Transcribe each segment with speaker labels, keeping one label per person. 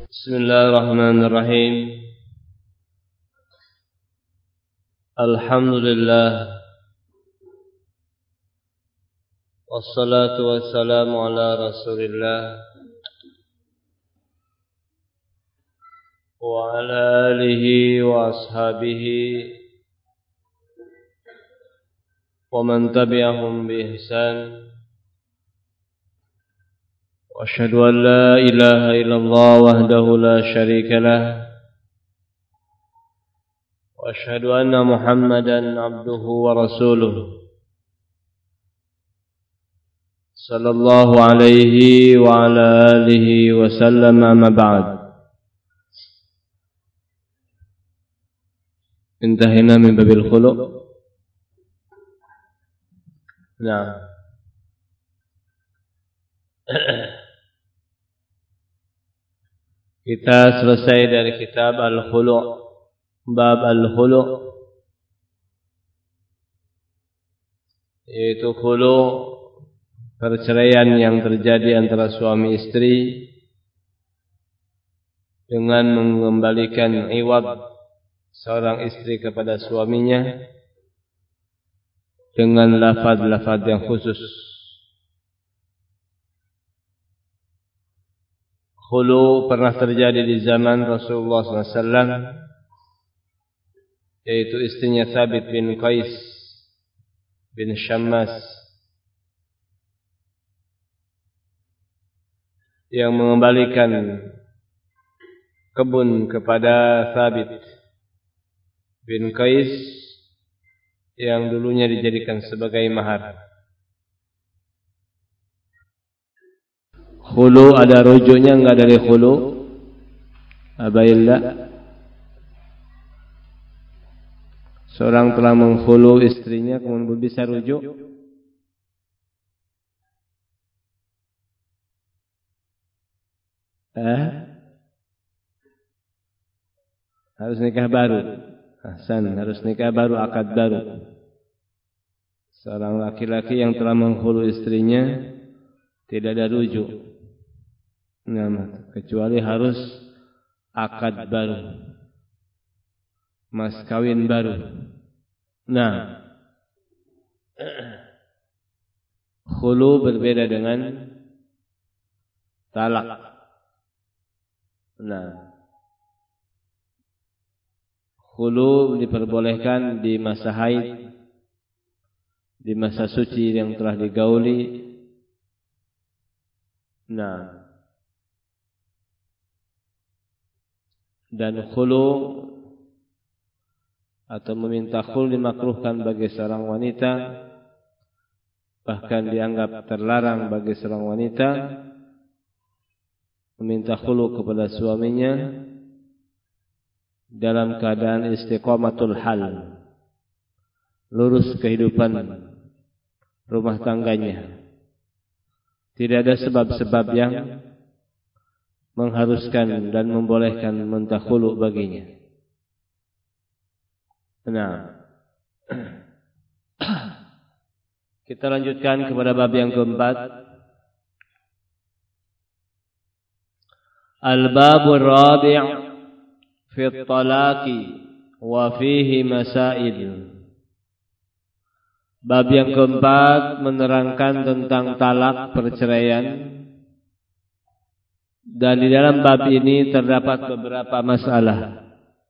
Speaker 1: Bismillahirrahmanirrahim. Alhamdulillah. Wassalatu wassalamu ala Rasulillah wa ala alihi wa ashabihi wa man tabi'ahum bi ihsan. وأشهد أن لا إله إلا الله وحده لا شريك له وأشهد أن محمدا عبده ورسوله صلى الله عليه وعلى آله وسلم. أما بعد. انتهينا من باب الخلق. نعم. Kita selesai dari kitab Al-Khulu', bab Al-Khulu', yaitu khulu', perceraian yang terjadi antara suami istri dengan mengembalikan iwad seorang istri kepada suaminya dengan lafaz-lafaz yang khusus. Khulu pernah terjadi di zaman Rasulullah SAW, yaitu istrinya Thabit bin Qais bin Syammas yang mengembalikan kebun kepada Thabit bin Qais yang dulunya dijadikan sebagai mahar. Khulu ada rujuknya enggak dari khulu? Abaillah. Seorang telah mengkhulu istrinya kemudian bisa rujuk? Harus nikah baru. Hasan, harus nikah baru, akad baru. Seorang laki-laki yang telah mengkhulu istrinya tidak ada rujuk. Nah, kecuali harus akad baru, mas kawin baru. Nah, khulu berbeda dengan talak. Nah, khulu diperbolehkan di masa haid, di masa suci yang telah digauli. Nah, dan khulu atau meminta khulu dimakruhkan bagi seorang wanita, bahkan dianggap terlarang bagi seorang wanita meminta khulu kepada suaminya dalam keadaan istiqamatul hal, lurus kehidupan rumah tangganya. Tidak ada sebab-sebab yang mengharuskan dan membolehkan minta khulu baginya. Nah, kita lanjutkan kepada bab yang keempat. Al-babur rabi' fi at-talaqi wa fihi masail. Bab yang keempat menerangkan tentang talak, perceraian, dan di dalam bab ini terdapat beberapa masalah.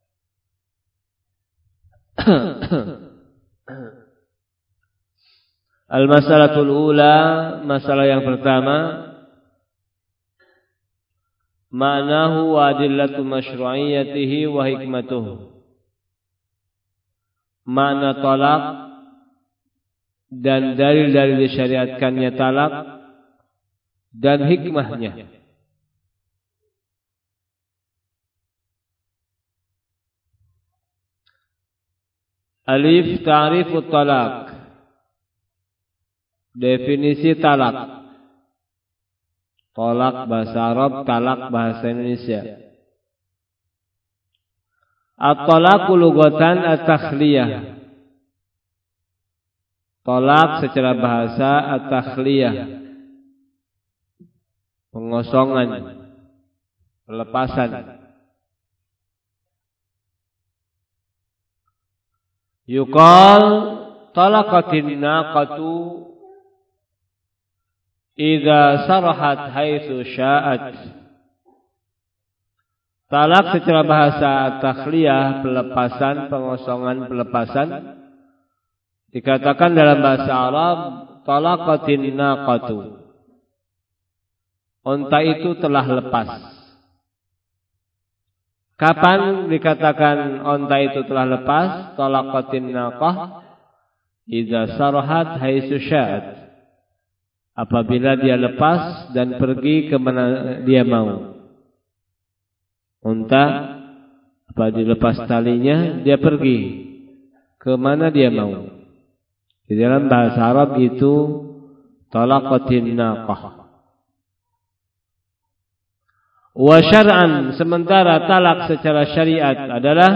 Speaker 1: Al-masalatul ula, masalah yang pertama, ma'nahu wa adillatu masyru'iyyatihi wa hikmatuhu. Makna talak dan dalil-dalil disyariatkannya talak dan hikmahnya. Alif, ta'rifut talak. Definisi talak. Talak bahasa Arab, talak bahasa Indonesia. At-talaqu lughatan at-takhliyah. Talak secara bahasa at-takhliyah, pengosongan, pelepasan. Yuqal talaqatin naqatu idza sarahat haitsu sya'at. Talak secara bahasa takhliyah, pelepasan, pengosongan, pelepasan, dikatakan dalam bahasa Arab talaqatin naqatu. Unta itu telah lepas. Kapan dikatakan unta itu telah lepas? Talaqatin naqah idza sarahat haitsu sya'at. Apabila dia lepas dan pergi ke mana dia mau. Unta apabila dilepas talinya, dia pergi ke mana dia mau. Di dalam bahasa Arab itu talaqatin naqah. Wa syar'an, sementara talak secara syariat adalah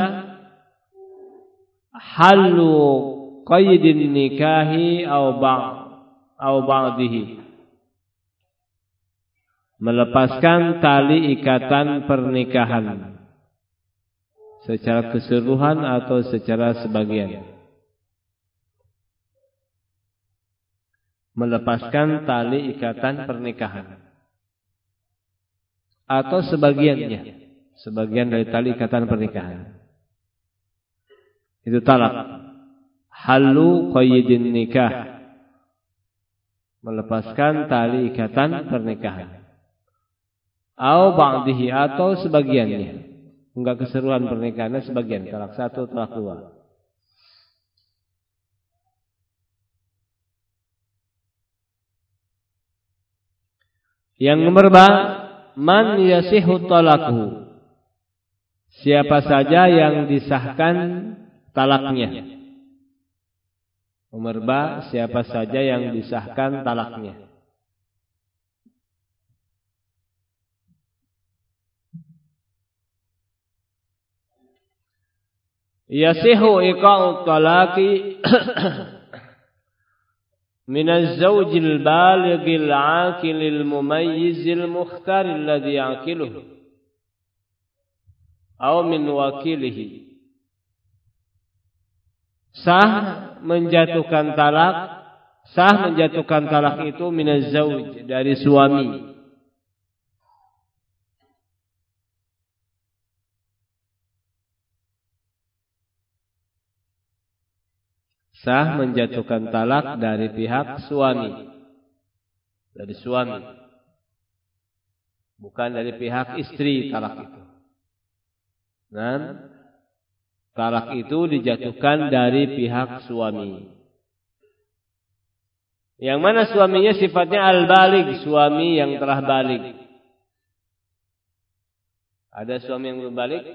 Speaker 1: halu qaidin nikahi au ba'dihi, melepaskan tali ikatan pernikahan secara keseluruhan atau secara sebagian. Melepaskan tali ikatan pernikahan atau sebagiannya, sebagian dari tali ikatan pernikahan. Itu talak. Halu qaidin nikah, melepaskan tali ikatan pernikahan. Au ba'dihi, atau sebagiannya. Enggak keseluruhan pernikahannya, sebagian. Talak satu, talak dua. Yang nomor ba, man yasihu talaquhu, siapa saja yang disahkan talaknya. Nomor ba, siapa saja yang disahkan talaknya. Yasihu iqa'u talaqi min az-zawjil balighil 'aqilil mumayyizil mukhtar alladhi ya'qiluhu aw min wakilihi. Sah menjatuhkan talak itu min az-zawj, dari suami. Sah menjatuhkan talak dari pihak suami. Dari suami. Bukan dari pihak istri talak itu. Dan talak itu dijatuhkan dari pihak suami. Yang mana suaminya sifatnya al-baligh, suami yang telah baligh. Ada suami yang belum baligh?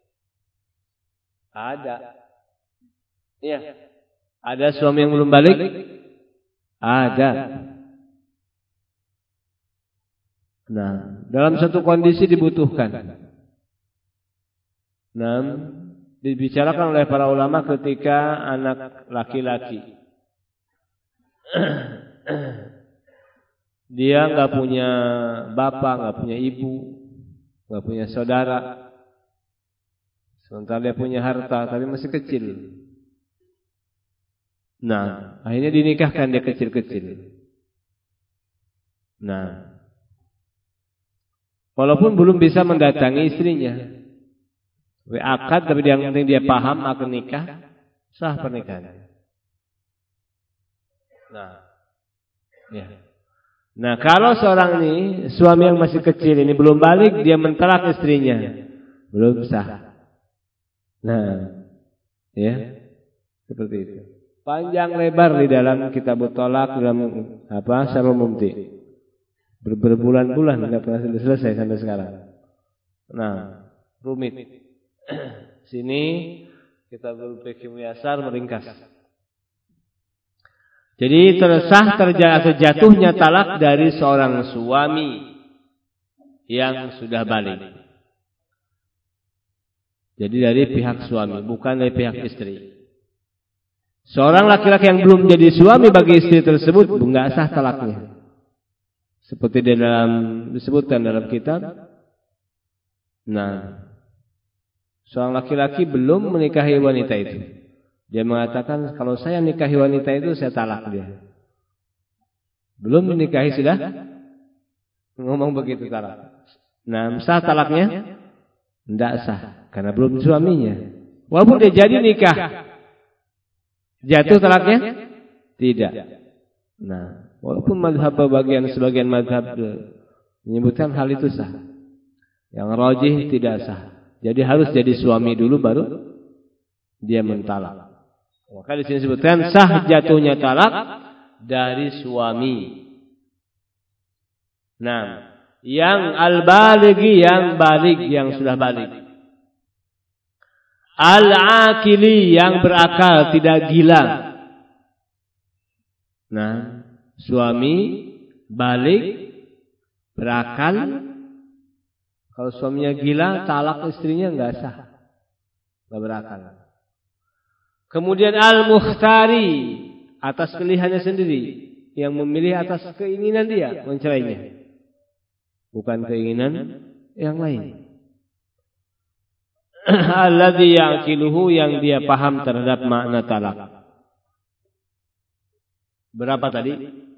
Speaker 1: Ada. Iya. Ada suami yang belum balik? Ada. Nah, dalam satu kondisi dibutuhkan. Nah, dibicarakan oleh para ulama ketika anak laki-laki. Dia enggak punya bapak, enggak punya ibu, enggak punya saudara. Sementara dia punya harta tapi masih kecil. Nah, akhirnya dinikahkan dia kecil-kecil. Nah, walaupun belum bisa mendatangi istrinya, akad, tapi yang penting dia paham akan nikah, sah pernikahan. Nah, ya. Nah, kalau seorang ini suami yang masih kecil ini belum balik, dia mentalak istrinya, belum sah. Nah, ya, seperti itu. Panjang lebar di dalam kitab tolak, dalam Syarhul Mumti. Berbulan-bulan tidak pernah selesai sampai sekarang. Nah, rumit. Sini kitab Fiqh Muyassar meringkas. Jadi tersah atau jatuhnya talak dari seorang suami yang sudah balik. Jadi dari pihak suami, bukan dari pihak istri. Seorang laki-laki yang belum jadi suami bagi istri tersebut enggak sah talaknya. Seperti disebutkan dalam kitab Nah, seorang laki-laki belum menikahi wanita itu. Dia mengatakan, kalau saya nikahi wanita itu, saya talak dia. Belum menikahi sudah ngomong begitu talak. Nah, sah talaknya? Tidak sah, karena belum suaminya. Walaupun dia jadi nikah, jatuh talaknya? Tidak. Nah, walaupun mazhab sebagian mazhab menyebutkan hal itu sah, yang rajih tidak sah. Jadi harus jadi suami dulu baru dia mentalak. Maka di sini disebutkan sah jatuhnya talak dari suami. Nah, yang al-balighi, yang balik, yang sudah balik. Al-akili, yang berakal, tidak gila. Nah, suami balik, berakal. Kalau suaminya gila, talak istrinya enggak sah, enggak berakal. Kemudian al-mukhtari, atas pilihannya sendiri, yang memilih atas keinginan dia mencerainya, bukan keinginan yang lain. Alladzi yaqiluhu, yang dia paham terhadap makna talak. Berapa tadi?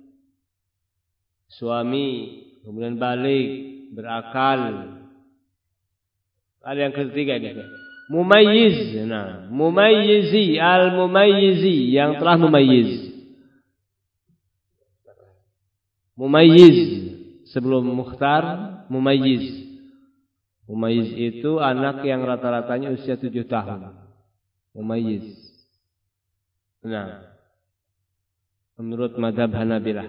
Speaker 1: Suami, kemudian balik, berakal. Ada yang ketiga ini. Mumayyiz. Nah, mumayyizi, al-mumayyizi, yang telah mumayyiz. Mumayyiz sebelum mukhtar, mumayyiz. Mumayyiz itu anak yang rata-ratanya usia 7 tahun. Mumayyiz. Nah, menurut mazhab Hanabilah.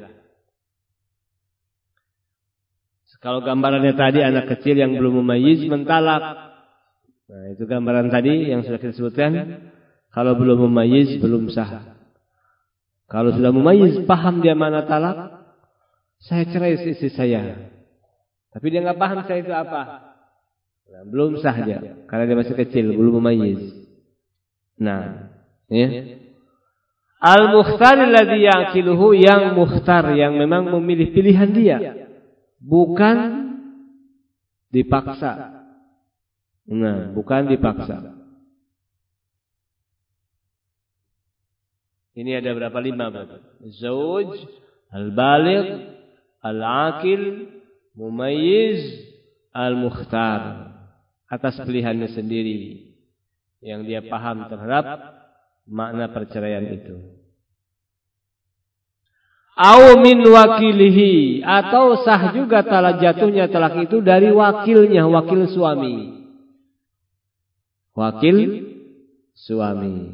Speaker 1: Kalau gambarannya tadi anak kecil yang belum mumayyiz mentalak. Nah, itu gambaran tadi yang sudah kita sebutkan. Kalau belum mumayyiz belum sah. Kalau sudah mumayyiz, paham dia mana talak, saya cerai istri saya. Tapi dia enggak paham saya itu apa. Nah, belum sah dia karena dia masih kecil, belum mumayyiz. Nah, ya. Al-mukhtar alladzi yaqiluhu, yang mukhtar, yang memang memilih pilihan dia, bukan dipaksa. Nah, bukan dipaksa. Ini ada berapa? 5 berarti. Zauj, al-baligh, al-aqil, mumayyiz, al-mukhtar. Atas pilihannya sendiri, yang dia paham terhadap makna perceraian itu. Au min wakilihi, atau sah juga talak jatuhnya talak itu dari wakilnya, wakil suami. Wakil suami.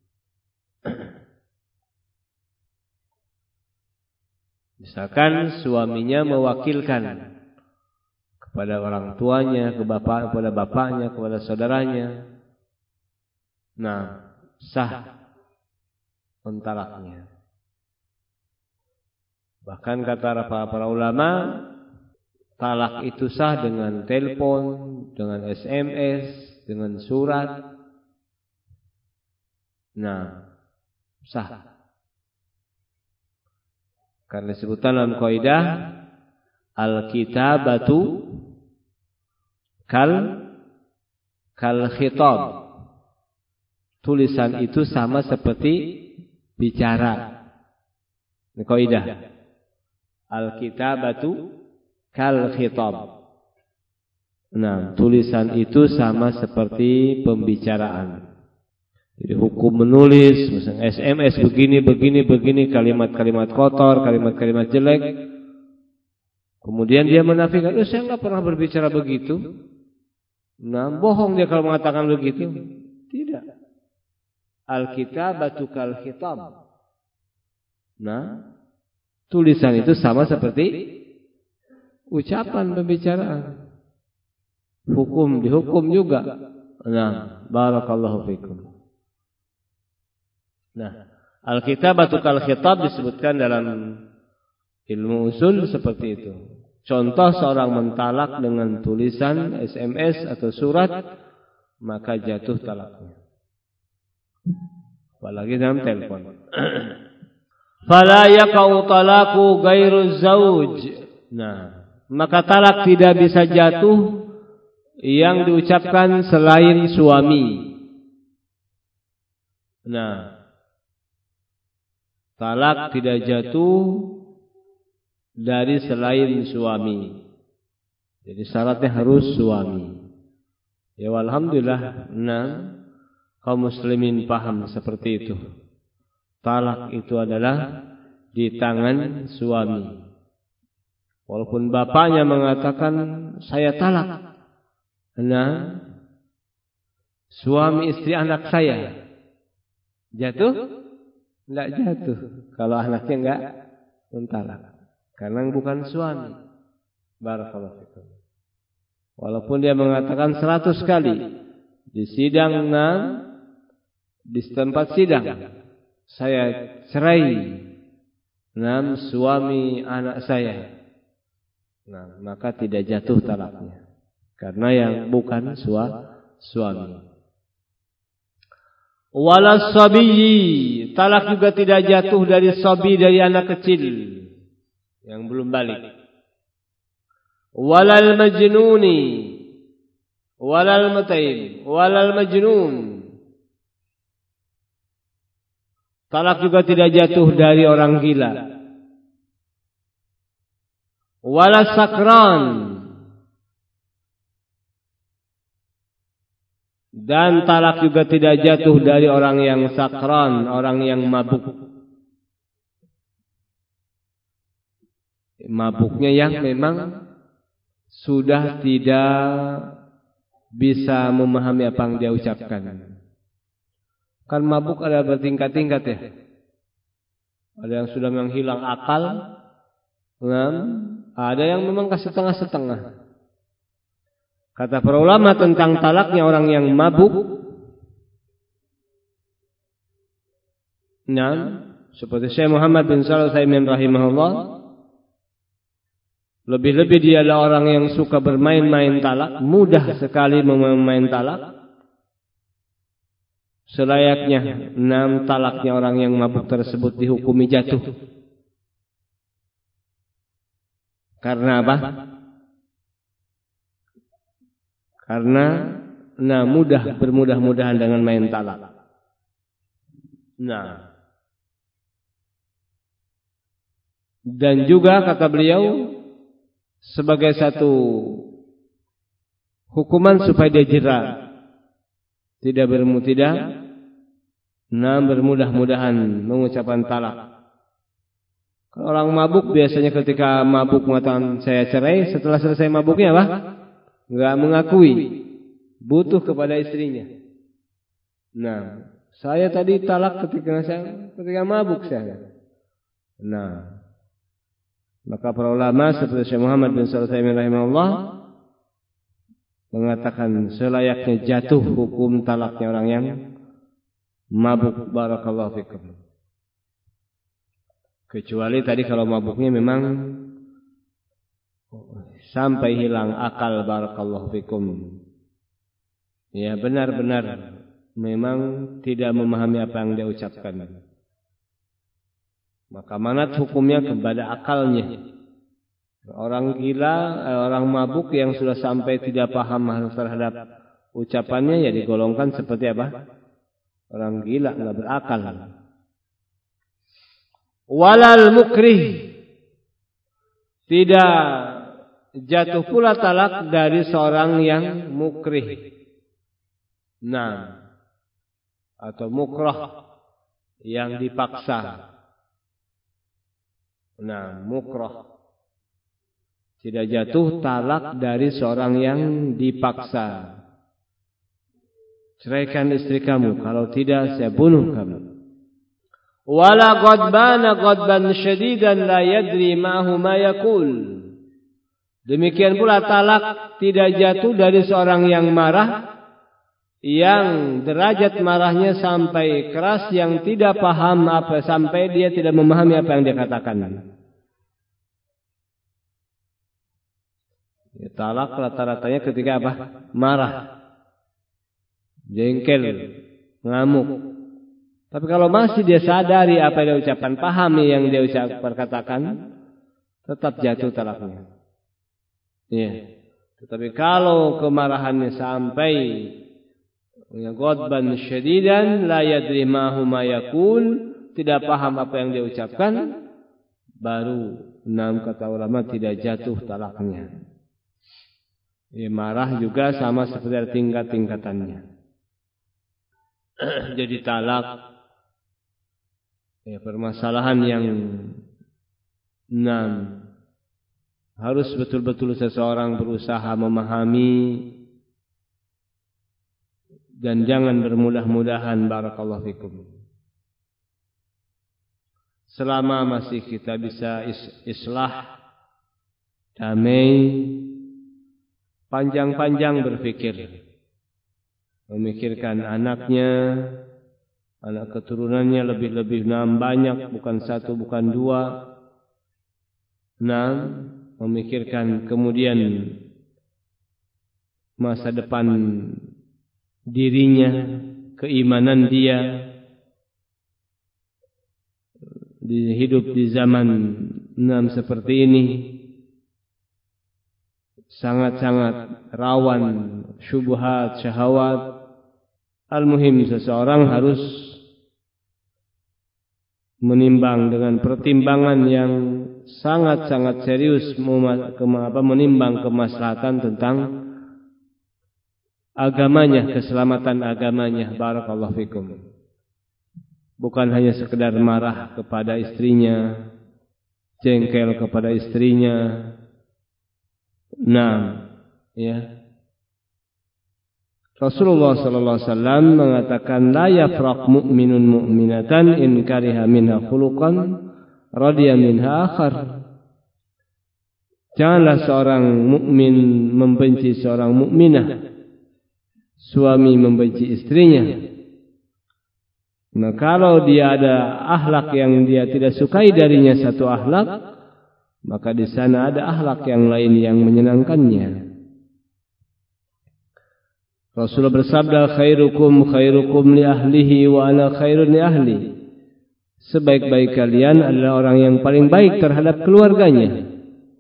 Speaker 1: Misalkan suaminya mewakilkan kepada orang tuanya, kepada bapaknya, kepada saudaranya. Nah, sah mentalaknya. Bahkan kata para ulama, talak itu sah dengan telepon, dengan SMS, dengan surat. Nah, sah. Karena disebutkan dalam kaidah al-kitabatu kal khitab. Tulisan itu sama seperti bicara. Ini kaidah. Al-kitabatu kal khitab. Nah, tulisan itu sama seperti pembicaraan. Jadi hukum menulis, misalnya SMS begini, kalimat-kalimat kotor, kalimat-kalimat jelek. Kemudian dia menafikan, saya enggak pernah berbicara begitu. Nah, bohong dia kalau mengatakan begitu. Tidak. Al-kitabatu kal khitab. Nah, tulisan itu sama seperti ucapan pembicaraan. Dihukum juga. Nah, barakallahu fikum. Nah, al-kitabatu kal khitab disebutkan dalam ilmu usul seperti itu. Contoh seorang mentalak dengan tulisan SMS atau surat, maka jatuh talaknya. Apalagi dalam telepon. Fala yaqau talaku ghairu zauj. Nah, maka talak tidak bisa jatuh yang diucapkan selain suami. Nah, talak tidak jatuh dari selain suami. Jadi syaratnya harus suami. Ya alhamdulillah, kaum muslimin paham seperti itu. Talak itu adalah di tangan suami. Walaupun bapaknya mengatakan saya talak. Suami istri anak saya jatuh? Tidak jatuh. Kalau anaknya enggak mentalak. Karena bukan suami. Barakallahu fikum. Walaupun dia mengatakan 100 kali di sidang di tempat sidang saya cerai suami anak saya. Maka tidak jatuh talaknya. Karena yang bukan suami. Walas sabiyyi, talak juga tidak jatuh dari sabi, dari anak kecil yang belum balik. Walal majnuni, walal mutaim, walal majnun. Talak juga tidak jatuh dari orang gila. Walas sakran, dan talak juga tidak jatuh dari orang yang sakran, orang yang mabuk. Mabuknya yang memang sudah tidak bisa memahami apa yang dia ucapkan. Kan mabuk ada bertingkat-tingkat ya. Ada yang sudah menghilang akal, ada yang memang setengah-setengah. Kata para ulama tentang talaknya orang yang mabuk, seperti Syekh Muhammad bin Shalih Al-Utsaimin rahimahullah, lebih-lebih dia adalah orang yang suka bermain-main talak, mudah sekali memain talak. Selayaknya 6 talaknya orang yang mabuk tersebut dihukumi jatuh. Karena apa? Karena bermudah-mudahan dengan main talak. Dan juga kata beliau, sebagai satu hukuman supaya dia jera, tidak bermudah-mudahan mengucapkan talak. Kalau orang mabuk biasanya ketika mabuk mengatakan saya cerai, setelah selesai mabuknya apa? Enggak mengakui, butuh kepada istrinya. Saya tadi talak ketika mabuk saya. Maka para ulama seperti Syekh Muhammad bin Shalih Al-Utsaimin rahimahullah mengatakan selayaknya jatuh hukum talaknya orang yang mabuk. Barakallahu fikum. Kecuali tadi kalau mabuknya memang sampai hilang akal. Barakallahu fikum. Ya benar-benar memang tidak memahami apa yang dia ucapkan. Maka manat hukumnya kepada akalnya. Orang gila, orang mabuk yang sudah sampai tidak paham terhadap ucapannya, ya digolongkan seperti apa? Orang gila, nggak berakal. Walal mukrih, tidak jatuh pula talak dari seorang yang mukrih. Atau mukrah, yang dipaksa. Mukrah. Tidak jatuh talak dari seorang yang dipaksa. Ceraikan istri kamu, kalau tidak saya bunuh kamu. Wala ghadbana ghadban syadidan la yadri ma'ahu ma yaqul. Demikian pula talak tidak jatuh dari seorang yang marah, yang derajat marahnya sampai keras, yang tidak paham sampai dia tidak memahami apa yang dia katakan. Ya, talak rata-ratanya ketika apa? Marah, jengkel, ngamuk. Tapi kalau masih dia sadari apa yang dia ucapkan, pahami yang dia katakan, tetap jatuh talaknya. Ya. Tetapi kalau kemarahannya sampai ghadban syadidan la yadri ma huma yaqul, tidak paham apa yang dia ucapkan, baru kata ulama tidak jatuh talaknya. Marah juga sama seperti tingkat-tingkatannya. Jadi talak permasalahan yang harus betul-betul seseorang berusaha memahami dan jangan bermudah-mudahan. Barakallahu fikum. Selama masih kita bisa islah, damai, panjang-panjang berfikir, memikirkan anaknya, anak keturunannya lebih-lebih banyak, bukan satu, bukan dua. Memikirkan kemudian masa depan dirinya, keimanan dia, hidup di zaman seperti ini sangat-sangat rawan syubhat, syahwat. Al-muhim seseorang harus menimbang dengan pertimbangan yang sangat-sangat serius, menimbang kemaslahatan tentang agamanya, keselamatan agamanya. Barakallahu fikum. Bukan hanya sekedar marah kepada istrinya, jengkel kepada istrinya. Rasulullah sallallahu alaihi wasallam mengatakan la yafraq mu'minun mu'minatan in kariha minha khuluqan radiya minha akhar. Janganlah seorang mukmin membenci seorang mukminah, suami membenci istrinya. Nah, kalau dia ada akhlak yang dia tidak sukai darinya satu akhlak, maka di sana ada akhlak yang lain yang menyenangkannya. Rasulullah bersabda, khairukum khairukum li ahlihi wa ana khairun li ahli. Sebaik-baik kalian adalah orang yang paling baik terhadap keluarganya.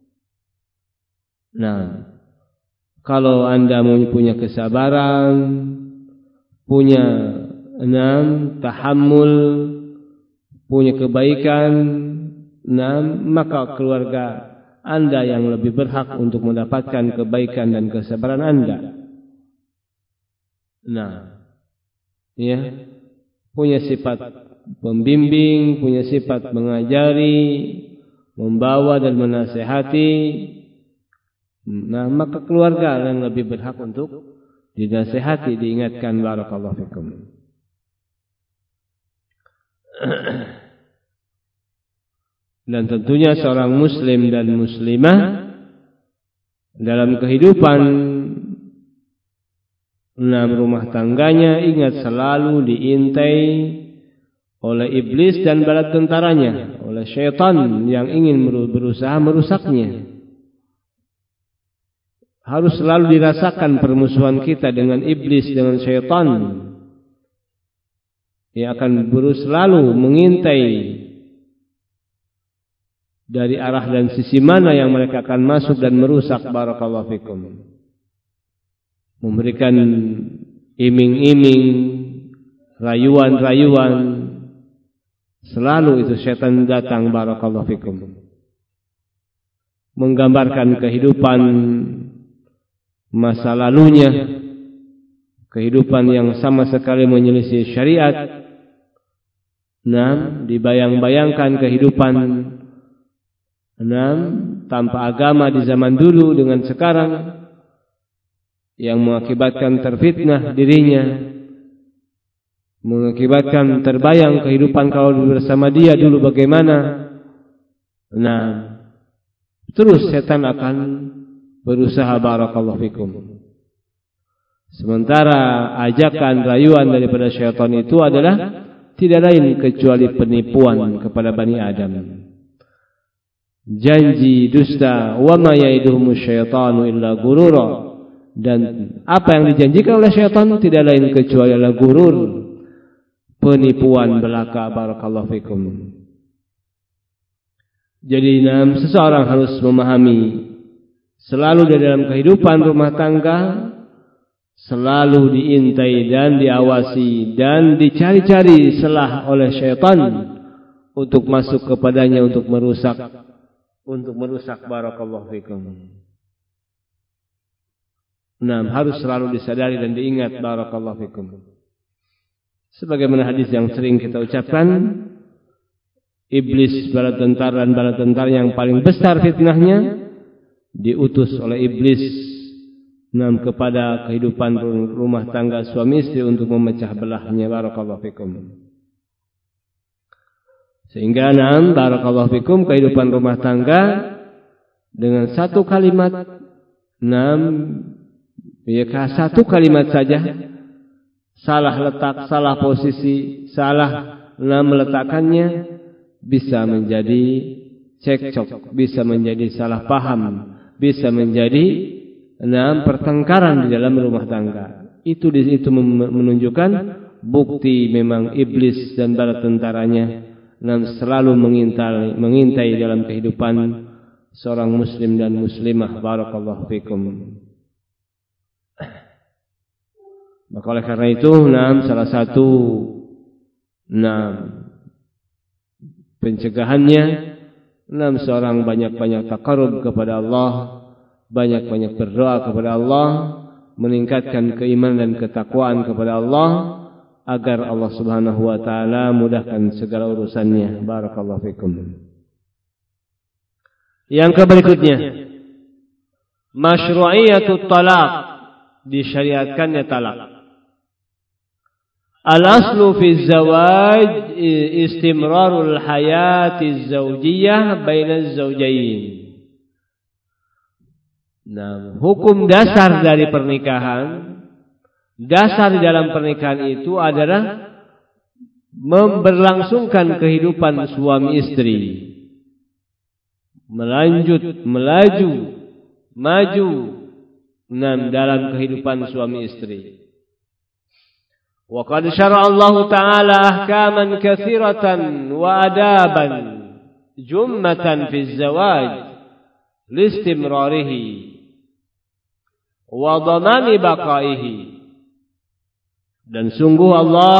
Speaker 1: Nah, kalau Anda punya kesabaran, punya tahammul, punya kebaikan, maka keluarga Anda yang lebih berhak untuk mendapatkan kebaikan dan kesabaran Anda. Punya sifat pembimbing, punya sifat mengajari, membawa dan menasihati, maka keluarga yang lebih berhak untuk dinasihati, diingatkan. Barakallahu fikum. Dan tentunya seorang muslim dan muslimah dalam kehidupan rumah tangganya ingat selalu diintai oleh iblis dan bala tentaranya, oleh syaitan yang ingin berusaha merusaknya. Harus selalu dirasakan permusuhan kita dengan iblis, dengan syaitan, yang akan selalu mengintai dari arah dan sisi mana yang mereka akan masuk dan merusak. Barakallahu fikum. Memberikan iming-iming, rayuan-rayuan, selalu itu syaitan datang. Barakallahu fikum. Menggambarkan kehidupan masa lalunya, kehidupan yang sama sekali menyelisih syariat. Dibayang-bayangkan kehidupan tanpa agama di zaman dulu dengan sekarang, yang mengakibatkan terfitnah dirinya, mengakibatkan terbayang kehidupan kalau bersama dia dulu bagaimana. Terus setan akan berusaha. Barakallahu fikum. Sementara ajakan, rayuan daripada syaitan itu adalah tidak lain kecuali penipuan kepada Bani Adam. Janji, dusta, wa ma ya'iduhumus syaitanu illa gurura. Dan apa yang dijanjikan oleh syaitan tidak lain kecuali adalah gurur, penipuan belaka. Barakallahu fikum. Jadi seseorang harus memahami selalu di dalam kehidupan rumah tangga, selalu diintai dan diawasi dan dicari-cari celah oleh syaitan untuk masuk kepadanya untuk merusak barakallahu fikum. Harus selalu disadari dan diingat barakallahu fikum. Sebagaimana hadis yang sering kita ucapkan, iblis bala tentara dan bala tentara yang paling besar fitnahnya diutus oleh iblis kepada kehidupan rumah tangga suami istri untuk memecah belahnya barakallahu fikum. Sehingga barakallahu fikum, kehidupan rumah tangga dengan satu kalimat satu kalimat saja, salah letak, salah posisi, salah meletakkannya bisa menjadi cekcok, bisa menjadi salah paham, bisa menjadi pertengkaran di dalam rumah tangga. Itu menunjukkan bukti memang iblis dan bala tentaranya selalu mengintai dalam kehidupan seorang muslim dan muslimah barakallahu fikum. Maka oleh karena itu salah satu pencegahannya seorang banyak-banyak taqarrub kepada Allah, banyak-banyak berdoa kepada Allah, meningkatkan keimanan dan ketakwaan kepada Allah agar Allah Subhanahu wa taala mudahkan segala urusannya. Barakallahu fikum. Yang berikutnya, masyru'iyatut talaq, disyariatkannya talak. Al-aslu fi zawaj istimrarul hayati zawjiyah bainaz zawjayn. Hukum dasar dari pernikahan, dasar di dalam pernikahan itu adalah memberlangsungkan kehidupan suami istri, melaju, maju dalam kehidupan suami istri. Wa qad syara'a Allah Ta'ala ahkaman katsiratan wa adaban jummatan fi zawaj listimrarihi wa dhamani baqaihi. Dan sungguh Allah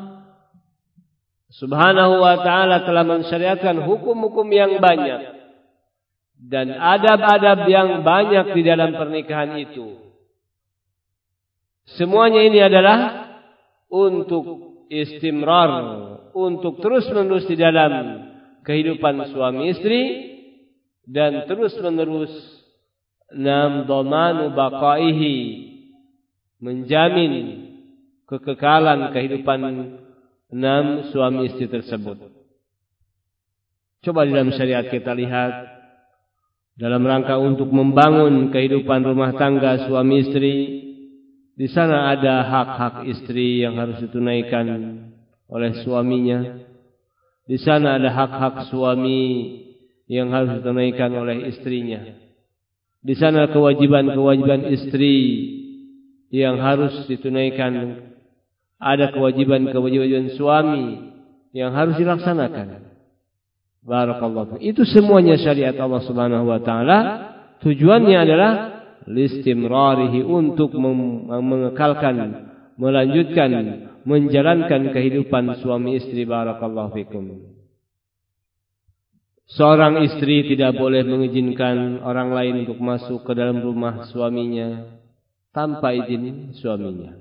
Speaker 1: Subhanahu wa ta'ala telah mensyariatkan hukum-hukum yang banyak dan adab-adab yang banyak di dalam pernikahan itu. Semuanya ini adalah untuk istimrar, untuk terus-menerus di dalam kehidupan suami istri dan terus-menerus dhamanu baqaihi, menjamin kekekalan kehidupan suami istri tersebut. Coba di dalam syariat kita lihat, dalam rangka untuk membangun kehidupan rumah tangga suami istri, di sana ada hak-hak istri yang harus ditunaikan oleh suaminya. Di sana ada hak-hak suami yang harus ditunaikan oleh istrinya. Di sana kewajiban-kewajiban istri yang harus ditunaikan. Ada kewajiban-kewajiban suami yang harus dilaksanakan. Barakallahu. Itu semuanya syariat Allah Subhanahu wa taala. Tujuannya adalah listimrarihi, untuk mengekalkan, melanjutkan, menjalankan kehidupan suami istri. Barakallahu fikum. Seorang istri tidak boleh mengizinkan orang lain untuk masuk ke dalam rumah suaminya tanpa izin suaminya.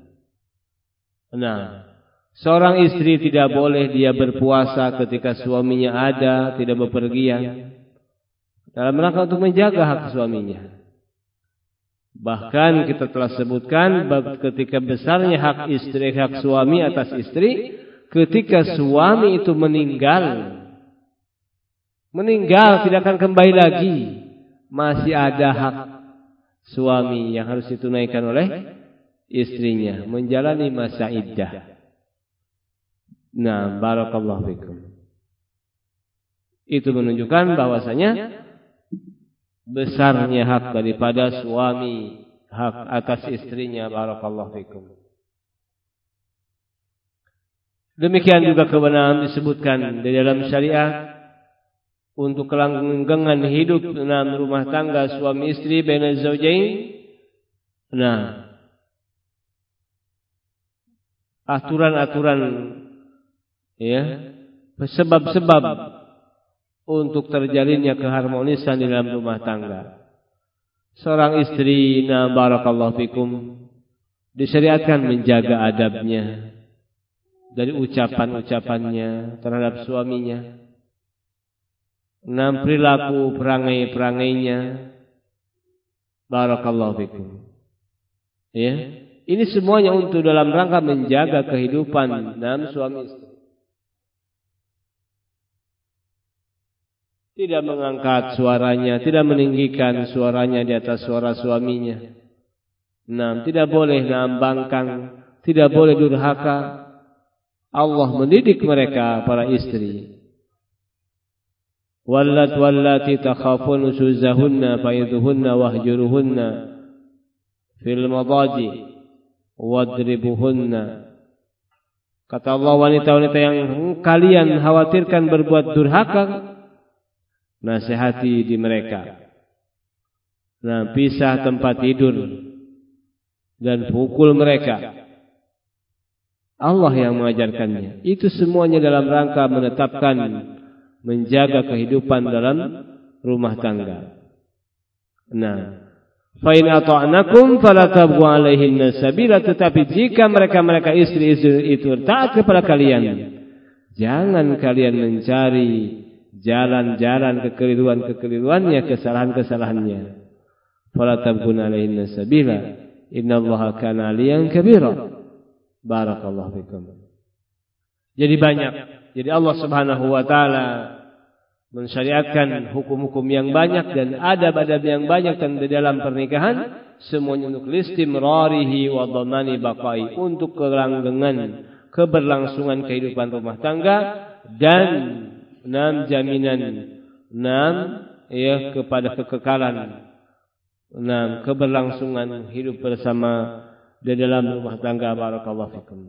Speaker 1: Seorang istri tidak boleh dia berpuasa ketika suaminya ada, tidak bepergian, dalam rangka untuk menjaga hak suaminya. Bahkan kita telah sebutkan ketika besarnya hak istri, hak suami atas istri, ketika suami itu meninggal tidak akan kembali lagi, masih ada hak suami yang harus ditunaikan oleh istrinya, menjalani masa iddah. Barakallahu fikum. Itu menunjukkan bahwasanya besarnya hak daripada suami, hak atas istrinya. Barakallahu fikum. Demikian juga kebenaran disebutkan di dalam syariat untuk kelanggengan hidup dalam rumah tangga suami istri baina zaujain. Nah, aturan-aturan ya, sebab-sebab untuk terjalinnya keharmonisan di dalam rumah tangga. Seorang istri, na barakallahu fikum, disyariatkan menjaga adabnya dari ucapan-ucapannya terhadap suaminya. Perilaku perangai-perangainya. Barakallahu fikum. Ya, ini semuanya untuk dalam rangka menjaga kehidupan dalam suami istri. Tidak mengangkat suaranya, tidak meninggikan suaranya di atas suara suaminya. Tidak boleh bangkang, tidak boleh durhaka. Allah mendidik mereka para istri. Wallati takhafun nusuzahunna fa'idhuhunna wahjuruhunna fil madaji wadribuhunna. Kata Allah, wanita-wanita yang kalian khawatirkan berbuat durhaka, nasihati di mereka. Pisah tempat tidur dan pukul mereka. Allah yang mengajarkannya. Itu semuanya dalam rangka menetapkan, menjaga kehidupan dalam rumah tangga. Fa in ata'nakum fala tabghu 'alaihinna sabila, tetapi jika mereka istri-istri itu taat kepada kalian, jangan kalian mencari jalan-jalan kekeliruannya, kesalahan-kesalahannya. Fala tabghu 'alaihinna sabila, innallaha kana 'aliyan kabira. Barakallahu fikum. Jadi banyak. Jadi Allah Subhanahu wa taala mensyariatkan hukum-hukum yang banyak dan adab-adab yang banyak di dalam pernikahan, semuanya untuk listimrarihi wa dhamani baqai, untuk kelanggengan, keberlangsungan kehidupan rumah tangga dan jaminan kepada kekekalan, keberlangsungan hidup bersama di dalam rumah tangga. Barakallahu fikum.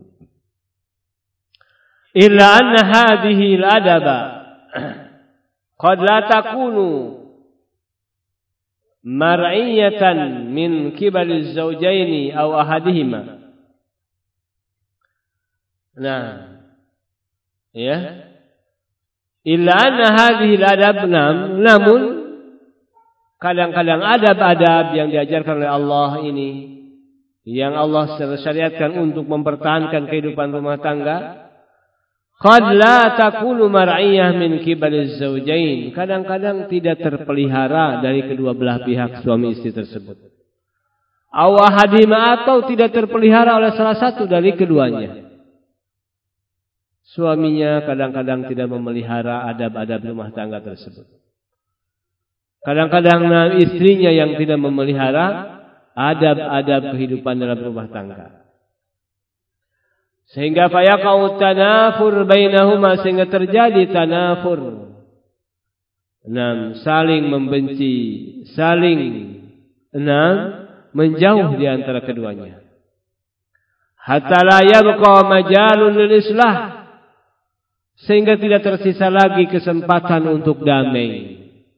Speaker 1: Illa anna hadhihi al-adaba qad la takunu mar'iyatan min qibali az-zawjaini aw ahadihima. Illa anna hadhihi al-adab, namun kadang-kadang adab-adab yang diajarkan oleh Allah ini, yang Allah syariatkan untuk mempertahankan kehidupan rumah tangga, qad la takunu mar'iyah min qibaliz zawjain, kadang-kadang tidak terpelihara dari kedua belah pihak suami istri tersebut. Aw ahadima, atau tidak terpelihara oleh salah satu dari keduanya. Suaminya kadang-kadang tidak memelihara adab-adab rumah tangga tersebut. Kadang-kadang istrinya yang tidak memelihara adab-adab kehidupan dalam rumah tangga. Sehingga fayaqau tanafur bainahuma, sehingga terjadi tanafur. Saling membenci, saling menjauh di antara keduanya. Hatta la yabqa majalun lil islah, sehingga tidak tersisa lagi kesempatan untuk damai.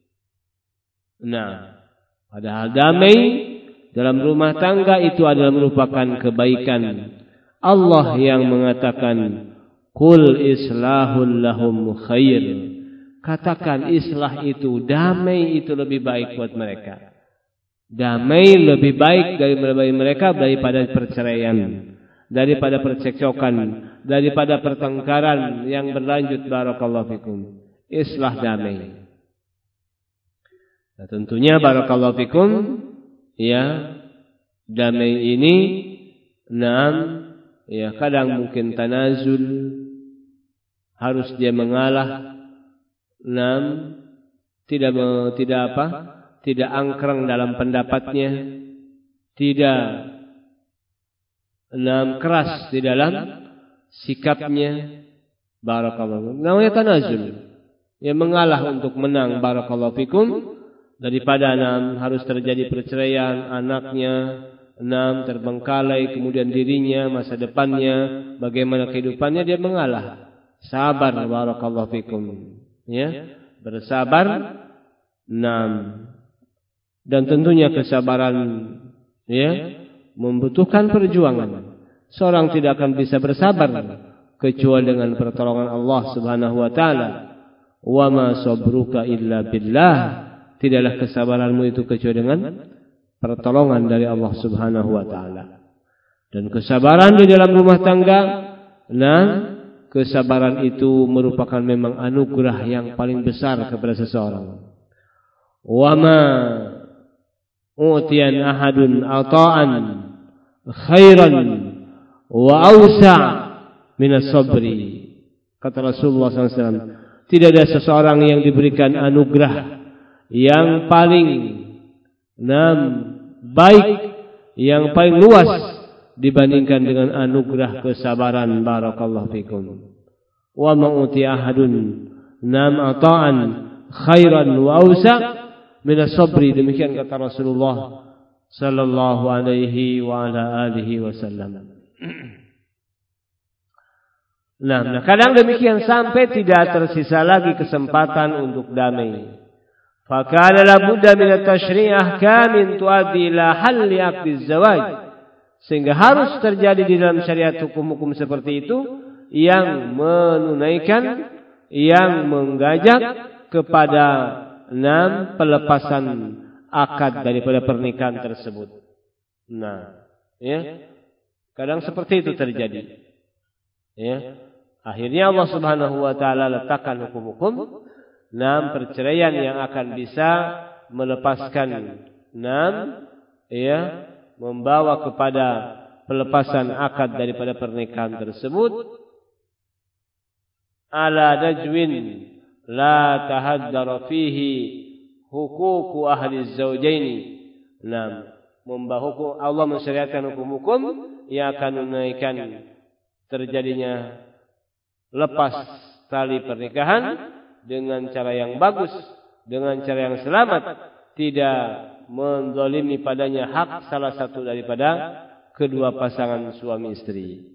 Speaker 1: Padahal damai dalam rumah tangga itu adalah merupakan kebaikan. Allah yang mengatakan, qul islahul lahum khair, katakan islah itu, damai itu lebih baik buat mereka. Damai lebih baik dari mereka daripada perceraian, daripada percekcokan, daripada pertengkaran yang berlanjut. Barakallahu fikum. Islah damai. Tentunya barakallahu fikum, damai ini kadang mungkin tanazul, harus dia mengalah, tidak angkrang dalam pendapatnya, tidak keras di dalam sikapnya. Barakallahu. Namanya tanazul, mengalah untuk menang. Barakallahu fikum. Daripada harus terjadi perceraian, anaknya terbengkalai, kemudian dirinya, masa depannya, bagaimana kehidupannya, dia mengalah, sabar. Barakallahu fikum. bersabar. Dan tentunya kesabaran membutuhkan perjuangan. Seorang tidak akan bisa bersabar kecuali dengan pertolongan Allah Subhanahu wa taala. Wa ma sabruka illa billah. Tidaklah kesabaranmu itu kecuali dengan pertolongan dari Allah Subhanahu wa taala. Dan kesabaran di dalam rumah tangga, kesabaran itu merupakan memang anugerah yang paling besar kepada seseorang. Wa ma utiyan ahadun ata'an khairan wa awsa' min as-sabri. Kata Rasulullah SAW, tidak ada seseorang yang diberikan anugerah yang paling baik, yang paling luas dibandingkan dengan anugerah kesabaran. Barakallahu fikum. Wa ma utiya ahadun ata'an khairan wa awsa' min as-sabri. Demikian kata Rasulullah sallallahu alaihi wa ala alihi wasallam. Nah, kadang demikian sampai tidak tersisa lagi kesempatan untuk damai. Fakana la budda min at-tashri' ahkamin tuaddi ila halli aqdi az-zawaj. Sehingga harus terjadi di dalam syariat hukum-hukum seperti itu yang menunaikan, yang menggajak kepada pelepasan akad daripada pernikahan tersebut. Kadang seperti itu terjadi. Akhirnya Allah Subhanahu wa taala letakkan hukum-hukum perceraian yang akan bisa melepaskan membawa kepada pelepasan akad daripada pernikahan tersebut ala najwin la tahaddara fihi huququ ahli az-zawjaini. Membawa Allah mensyariatkan hukum-hukum yang akan menaikkan terjadinya lepas tali pernikahan dengan cara yang bagus, dengan cara yang selamat, tidak menzalimi padanya hak salah satu daripada kedua pasangan suami istri.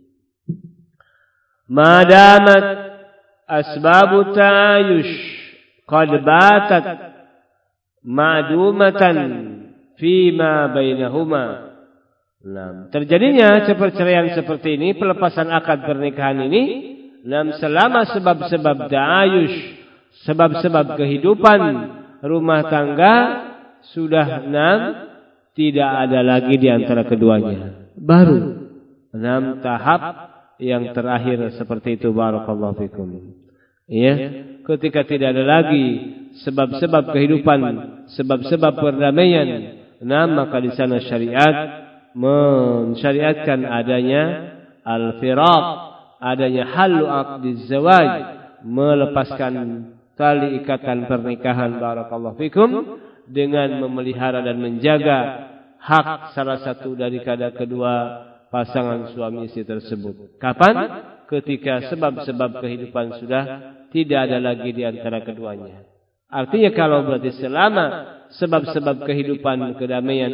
Speaker 1: Madamat asbabu ta'ayush qad batat ma'dumatan fima bainahuma. Terjadinya perceraian seperti ini, pelepasan akad pernikahan ini, selama sebab-sebab ta'ayush, sebab-sebab kehidupan rumah tangga sudah tidak ada lagi di antara keduanya. Baru 6 tahap yang terakhir seperti itu. Barakallahu fikum. Ketika tidak ada lagi sebab-sebab kehidupan, sebab-sebab perdamaian, maka di sana syariat mensyariatkan adanya al-firaq, adanya halu aqdiz zawaj, melepaskan tali ikatan pernikahan. Barakallahu fikum, dengan memelihara dan menjaga hak salah satu dari kedua pasangan suami istri tersebut. Kapan? Ketika sebab-sebab kehidupan sudah tidak ada lagi di antara keduanya. Artinya kalau berarti selama sebab-sebab kehidupan kedamaian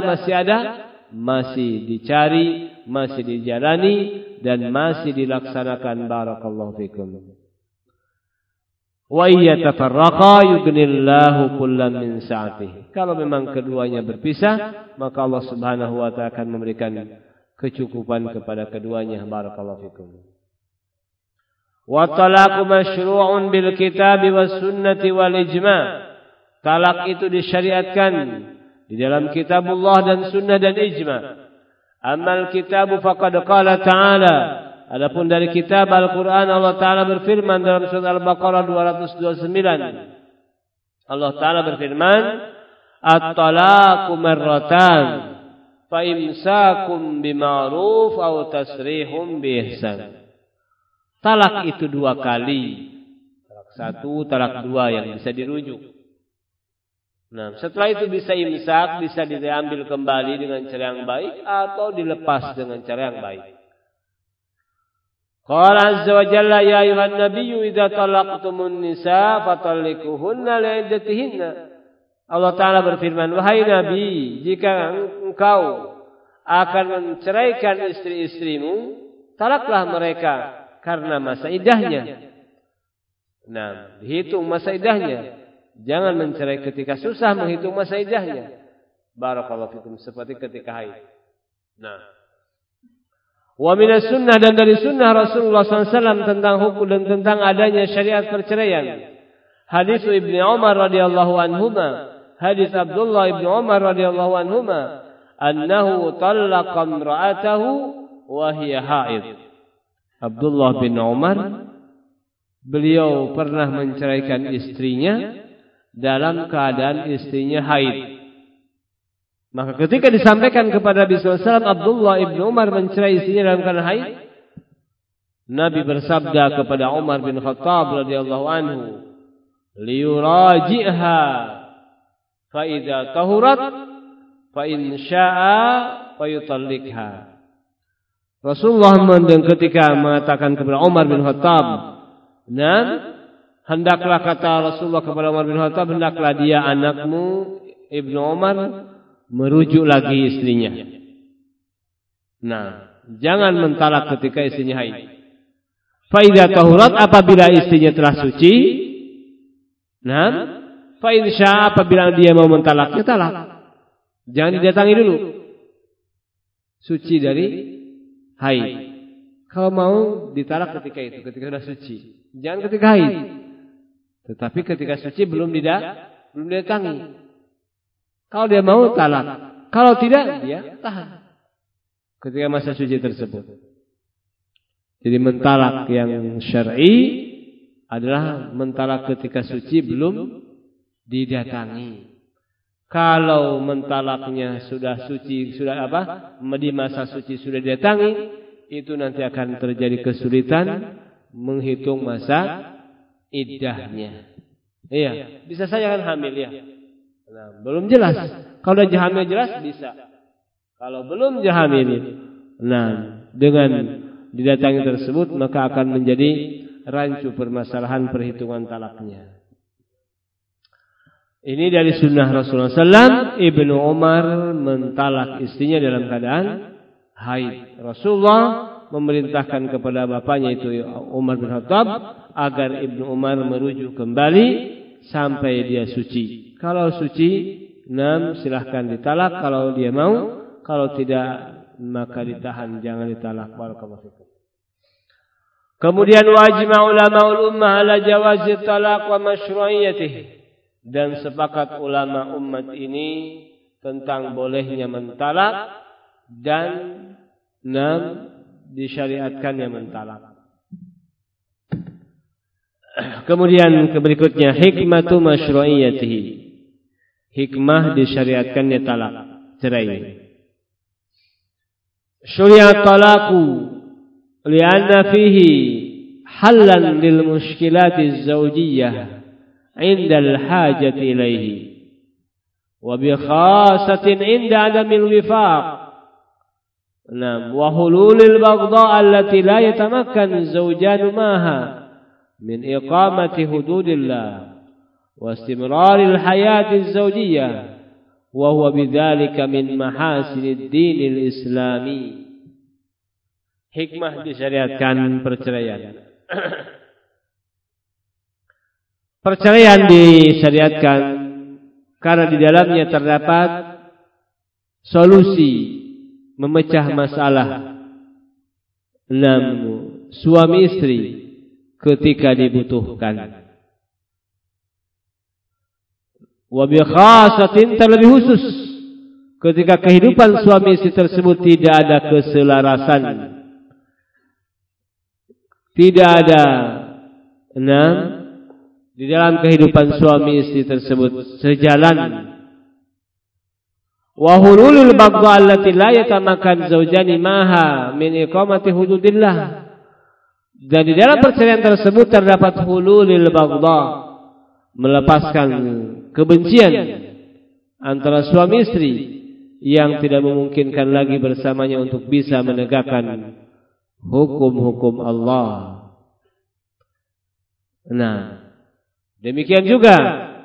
Speaker 1: masih dicari, masih dijalani, dan masih dilaksanakan. Barakallahu fikum. Wa iyyatafarraqa yughnillahu kullam min sa'atihi. Kalau memang keduanya berpisah, maka Allah Subhanahu wa taala akan memberikan kecukupan kepada keduanya. Barakallahu fikum. Wa talaqu masyru'un bil kitabi was sunnati wal ijma'. Talak itu disyariatkan di dalam kitabullah dan sunnah dan ijma'. Amal kitabu faqad qala ta'ala. Adapun dari kitab Al-Quran, Allah Ta'ala berfirman dalam surah Al-Baqarah 229. Allah Ta'ala berfirman, At-talaqu marratan, fa imsakum bima'ruf aw tasrihum biihsan. Talak itu 2 kali. Talak 1, talak 2 yang bisa dirujuk. Setelah itu bisa imsak, bisa diambil kembali dengan cara yang baik atau dilepas dengan cara yang baik. Qala azza wa jalla ya ayuhan nabiyyu idza talaqtumun nisa fatalliquhunna li'iddatihinna. Allah Ta'ala berfirman, wahai Nabi, jika engkau akan menceraikan istri-istrimu, talaklah mereka karena masa iddahnya. Nah, dihitung masa iddahnya. Jangan mencerai ketika susah menghitung masa iddahnya. Barakallahu fikum, seperti ketika haid. Nah, wa minas sunnah, dan dari sunnah Rasulullah SAW tentang hukum dan tentang adanya syariat perceraian. Hadis Ibnu Umar radhiyallahu anhuma, hadis Abdullah Ibnu Umar radhiyallahu anhuma, annahu talaqa imra'atahu wa hiya haid. Abdullah bin Umar, beliau pernah menceraikan istrinya dalam keadaan istrinya haid. Maka ketika disampaikan kepada Nabi SAW, Abdullah ibn Umar mencerai istrinya dalam keadaan haid, Nabi bersabda kepada Umar bin Khattab radhiyallahu anhu, liyuraji'ha fa idza tahurat fa in syaa fayutalliqha. Rasulullah ketika mengatakan kepada Umar bin Khattab, dan hendaklah, kata Rasulullah kepada Umar bin Khattab, hendaklah dia anakmu Ibnu Umar merujuk lagi istrinya. Nah, jangan mentalak ketika istrinya haid. Fa idza tahurat, apabila istrinya telah suci. Nah, fa in syaa, apabila dia mau mentalaknya, talak. Jangan didatangi dulu. Suci dari haid. Kalau mau ditalak ketika itu, ketika sudah suci. Jangan ketika haid. Tetapi ketika suci belum didatangi. Kalau dia mau, talak. Kalau tidak, dia tahan ketika masa suci tersebut. Jadi mentalak yang syar'i adalah mentalak ketika suci belum didatangi. Kalau mentalaknya sudah suci, sudah di masa suci sudah didatangi, itu nanti akan terjadi kesulitan menghitung masa iddahnya. Iya, bisa saja kan hamil ya. Nah, belum jelas. Kalau sudah hamil jelas bisa. Kalau belum hamil, nah, dengan didatangi tersebut maka akan menjadi rancu permasalahan perhitungan talaknya. Ini dari sunnah Rasulullah SAW. Ibnu Umar mentalak istrinya dalam keadaan haid. Rasulullah memerintahkan kepada bapaknya itu Umar bin Khattab agar Ibnu Umar merujuk kembali sampai dia suci. Kalau suci, silahkan ditalak kalau dia mau. Kalau tidak, maka ditahan, jangan ditalak. Barakallahu fikum. Kemudian wajma ulama ummah ala jawazi talaq wa masyru'iyyatihi. Dan sepakat ulama umat ini tentang bolehnya mentalak dan disyariatkannya mentalak. Kemudian berikutnya hikmatu masyru'iyyatihi. Hikmah disyariatkannya talak, cerai. Syuri'at talaqu li'anna fihi hallan lil mushkilati az-zawjiyyah 'inda al-hajati ilayhi wa bi khassatin 'inda 'adamil wifaq. Wa hululil baghdha allati la yatamakkan az-zawjan maha min iqamati hududillah wa istimraril hayati az-zawjiyyah wa huwa bidzalika min mahasinid dinil islami. Hikmah disyariatkan perceraian. Perceraian disyariatkan karena di dalamnya terdapat solusi memecah masalah suami istri ketika dibutuhkan. Wa bi khassatin, terlebih khusus ketika kehidupan suami istri tersebut tidak ada keselarasan, tidak ada di dalam kehidupan suami istri tersebut sejalan. Wa hululul baghdha allati la yatamakkan zawjani maha min iqamati hududillah. Dan di dalam perceraian tersebut terdapat hululul baghdha, melepaskan kebencian antara suami istri yang tidak memungkinkan lagi bersamanya untuk bisa menegakkan hukum-hukum Allah. Demikian juga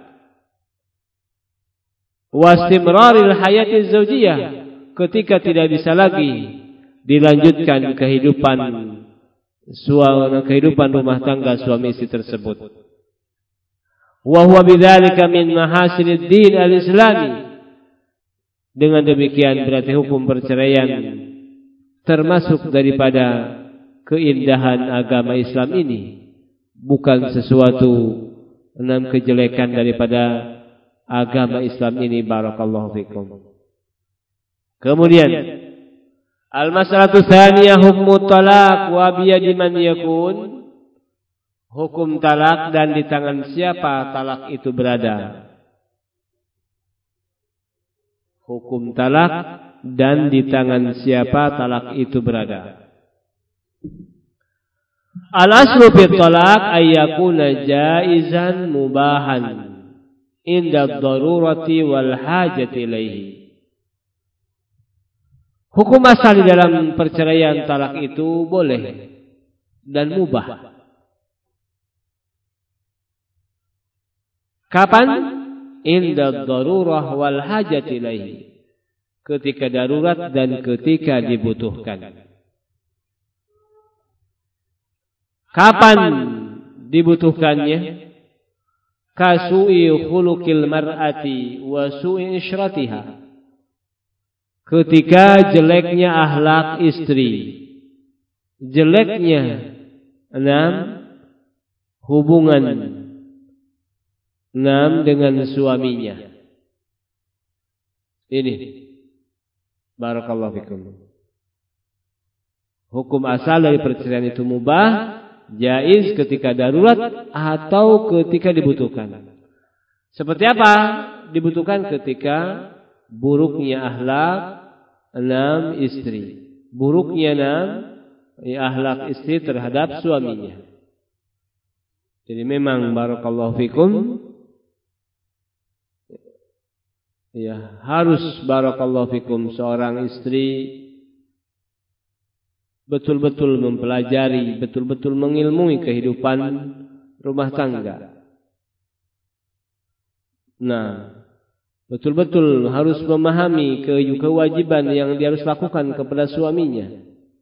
Speaker 1: wastimraril hayati zawjiyah, ketika tidak bisa lagi dilanjutkan kehidupan rumah tangga suami istri tersebut. Wa huwa bidzalika min mahasinid din al-islami. Dengan demikian berarti hukum perceraian termasuk daripada keindahan agama Islam ini, bukan sesuatu kejelekan daripada agama Islam ini. Barakallahu fikum. Kemudian al-mas'alatu tsaniyah hukmu talaq wa biyadi man yakun. Hukum talak dan di tangan siapa talak itu berada. Hukum talak dan di tangan siapa talak itu berada. Al-aslu fi talaq ay yakuna jaizan mubahan inda ad-darurati wal hajati ilaihi. Hukum asal di dalam perceraian talak itu boleh dan mubah. Kapan? Inda darurah wal hajat ilaihi. Ketika darurat dan ketika dibutuhkan. Kapan dibutuhkannya? Kasu'i khuluqil mar'ati wa su'i isyratiha. Ketika jeleknya akhlak istri, jeleknya hubungan dengan suaminya. Ini barakallahu fikum. Hukum asal dari perceraian itu mubah, jaiz ketika darurat atau ketika dibutuhkan. Seperti apa? Dibutuhkan ketika buruknya akhlak istri. Buruknya akhlak istri terhadap suaminya. Jadi memang barakallahu fikum, ya, harus barakallahu fikum seorang istri betul-betul mempelajari, betul-betul mengilmui kehidupan rumah tangga. Nah, betul-betul harus memahami kewajiban yang dia harus lakukan kepada suaminya.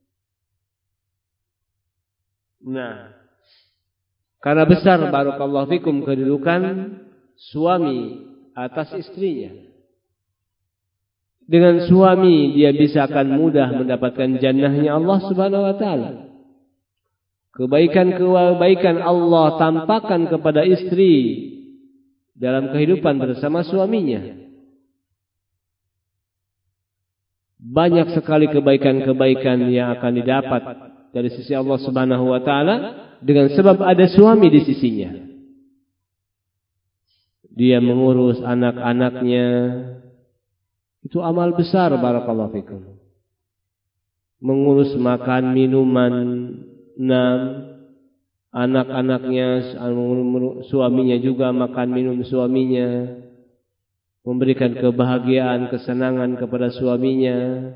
Speaker 1: Nah, karena besar barakallahu fikum kedudukan suami atas istrinya. Dengan suami dia bisa akan mudah mendapatkan jannahnya Allah Subhanahu wa taala. Kebaikan Allah tampakkan kepada istri dalam kehidupan bersama suaminya. Banyak sekali kebaikan-kebaikan yang akan didapat dari sisi Allah Subhanahu wa taala dengan sebab ada suami di sisinya. Dia mengurus anak-anaknya. Itu amal besar barakallahu fikum. Mengurus makan minuman anak-anaknya, suaminya juga makan minum suaminya, memberikan kebahagiaan, kesenangan kepada suaminya.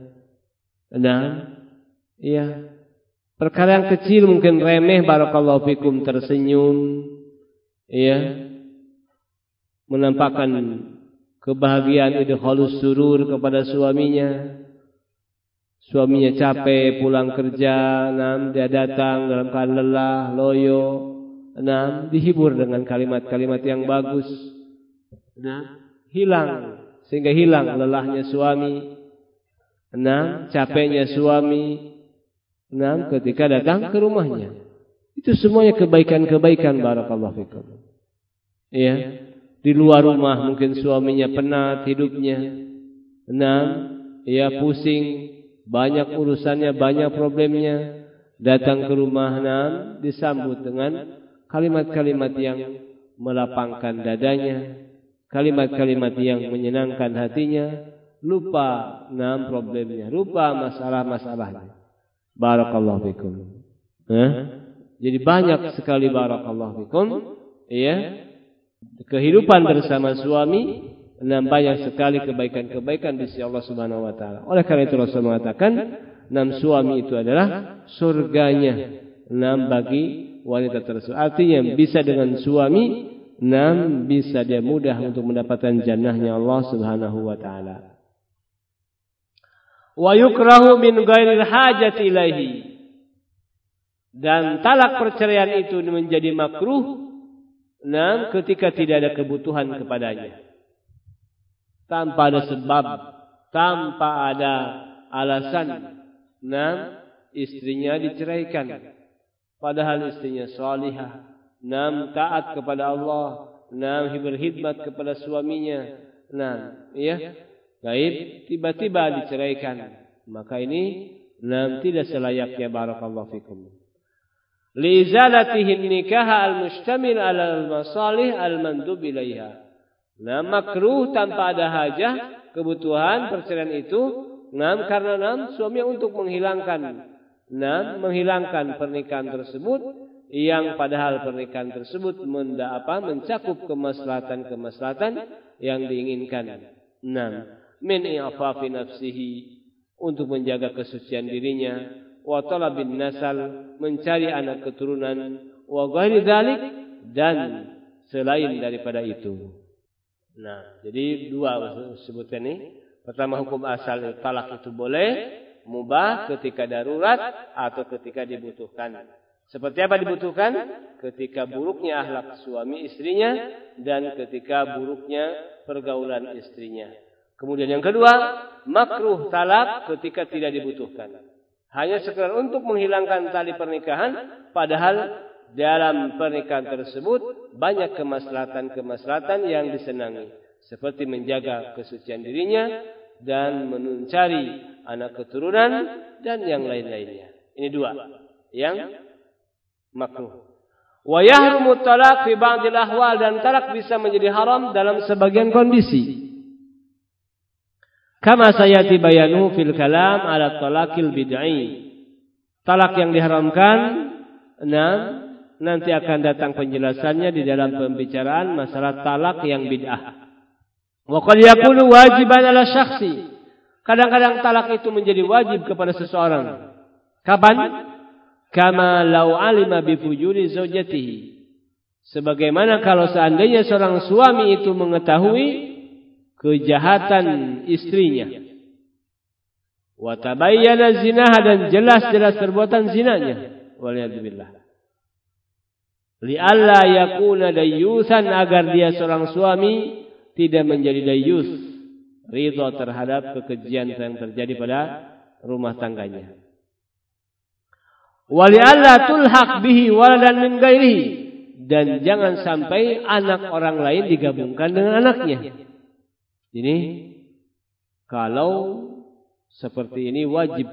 Speaker 1: Perkara yang kecil mungkin remeh barakallahu fikum, tersenyum, menampakkan kebahagiaan idkhalus surur kepada suaminya. Suaminya capek pulang kerja, dia datang dalam keadaan lelah, loyo, dihibur dengan kalimat-kalimat yang bagus. Sehingga hilang lelahnya suami, capeknya suami, ketika datang ke rumahnya. Itu semuanya kebaikan-kebaikan barakallahu fikum. Di luar rumah mungkin suaminya penat hidupnya, pusing, banyak urusannya, banyak problemnya. Datang ke rumah disambut dengan kalimat-kalimat yang melapangkan dadanya, kalimat-kalimat yang menyenangkan hatinya, lupa problemnya, lupa masalah-masalahnya. Barakallahu fikum. Jadi banyak sekali barakallahu fikum, kehidupan bersama suami, banyak sekali kebaikan-kebaikan di sisi Allah Subhanahu wa taala. Oleh karena itu Rasul mengatakan, suami itu adalah surganya bagi wanita tersebut. Artinya bisa dengan suami, bisa dia mudah untuk mendapatkan jannahnya Allah Subhanahu wa taala. Wa yukrahu min ghairil hajati ilaihi. Dan talak perceraian itu menjadi makruh ketika tidak ada kebutuhan kepadanya. Tanpa ada sebab, tanpa ada alasan, istrinya diceraikan. Padahal istrinya salihah, taat kepada Allah, berkhidmat kepada suaminya. Baik, tiba-tiba diceraikan. Maka ini tidak selayaknya, barakallahu fikum. Li'izalatihin nikah al-mustamil ala al-masalih al-mandub ilaiha. Makruh tanpa ada hajah, kebutuhan perceraian itu, karena suami untuk menghilangkan pernikahan tersebut, yang padahal pernikahan tersebut mencakup kemaslahatan yang diinginkan. Min i'afafi nafsihi, untuk menjaga kesucian dirinya, wa talabin nasal, mencari anak keturunan, wa ghairi dzalik, dan selain daripada itu. Jadi dua sebutkan ini. Pertama, hukum asal talak itu boleh, mubah ketika darurat atau ketika dibutuhkan. Seperti apa dibutuhkan? Ketika buruknya akhlak suami istrinya dan ketika buruknya pergaulan istrinya. Kemudian yang kedua, makruh talak ketika tidak dibutuhkan. Hanya sekedar untuk menghilangkan tali pernikahan, padahal dalam pernikahan tersebut banyak kemaslahatan yang disenangi, seperti menjaga kesucian dirinya dan mencari anak keturunan dan yang lain-lainnya. Ini dua yang makruh. Wa yahrumu talaq fi ba'dil ahwal, dan talak bisa menjadi haram dalam sebagian kondisi. Kama sayati bayanu fil kalam ala talaqil bid'i. Talak yang diharamkan, nanti akan datang penjelasannya di dalam pembicaraan masalah talak yang bid'ah. Wa qad yakunu wajiban 'ala syakhsi. Kadang-kadang talak itu menjadi wajib kepada seseorang. Kapan? Kama law 'alima bi fujuri zaujatihi. Sebagaimana kalau seandainya seorang suami itu mengetahui kejahatan istrinya. Wa tabayyana zinaha, dan jelas-jelas perbuatan zinanya. Waliyadzubillah. Li'alla yakuna dayyusan, agar dia seorang suami tidak menjadi dayyus, ridha terhadap kekejian yang terjadi pada rumah tangganya. Wa li'alla tulhaq bihi waladan min ghairihi, dan jangan sampai anak orang lain digabungkan dengan anaknya. Ini kalau seperti ini wajib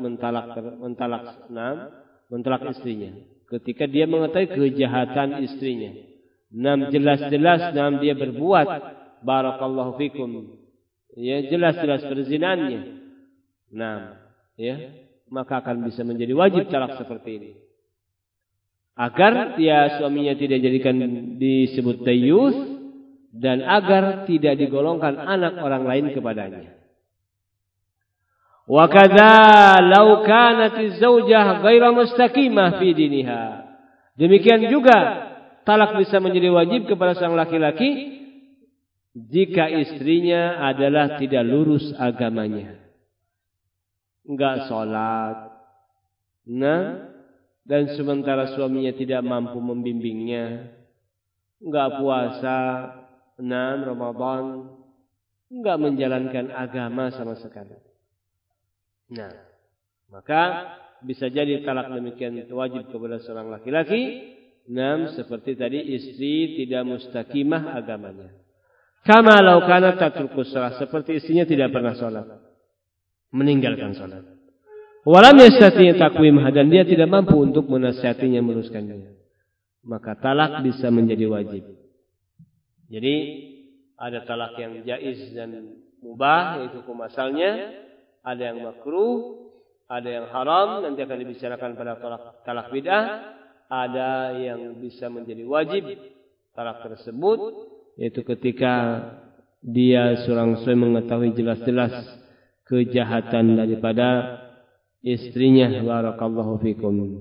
Speaker 1: mentalak istrinya. Ketika dia mengetahui kejahatan istrinya, jelas-jelas dia berbuat, barakallahu fikum, jelas-jelas perzinaannya, maka akan bisa menjadi wajib talak seperti ini. Agar suaminya tidak jadikan disebut dayyus, dan agar tidak digolongkan anak orang lain kepadanya. Wa kadza law kanat az-zaujah ghairu mustaqimah fi diniha. Demikian juga talak bisa menjadi wajib kepada sang laki-laki jika istrinya adalah tidak lurus agamanya. Enggak salat. Dan sementara suaminya tidak mampu membimbingnya. Enggak puasa, Ramadan, enggak menjalankan agama sama sekali. Maka bisa jadi talak demikian wajib kepada seorang laki-laki. Seperti tadi, istri tidak mustaqimah agamanya. Kama law kana tatrukus shalah, seperti istrinya tidak pernah salat, meninggalkan salat. Walam yastati taqwimha, dan dia tidak mampu untuk menasihatinya, meluruskannya. Maka talak bisa menjadi wajib. Jadi ada talak yang jaiz dan mubah, yaitu hukum asalnya. Ada yang makruh, ada yang haram, nanti akan dibicarakan pada talak bid'ah. Ada yang bisa menjadi wajib talak tersebut, yaitu ketika dia seorang suami mengetahui jelas-jelas kejahatan daripada istrinya. Barakallahu fikum.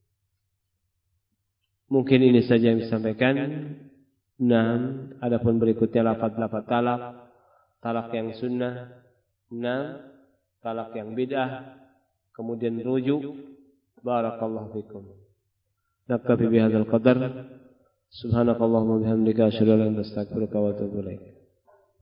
Speaker 1: Mungkin ini saja yang disampaikan. Adapun berikutnya lafaz-lafaz talak yang sunnah, talak yang bid'ah, kemudian rujuk. Barakallahu fikum. Naktafi bihadzal qadar. Subhanakallahumma bihamdika asyhadu an la ilaha illa anta astaghfiruka wa atubu ilaik.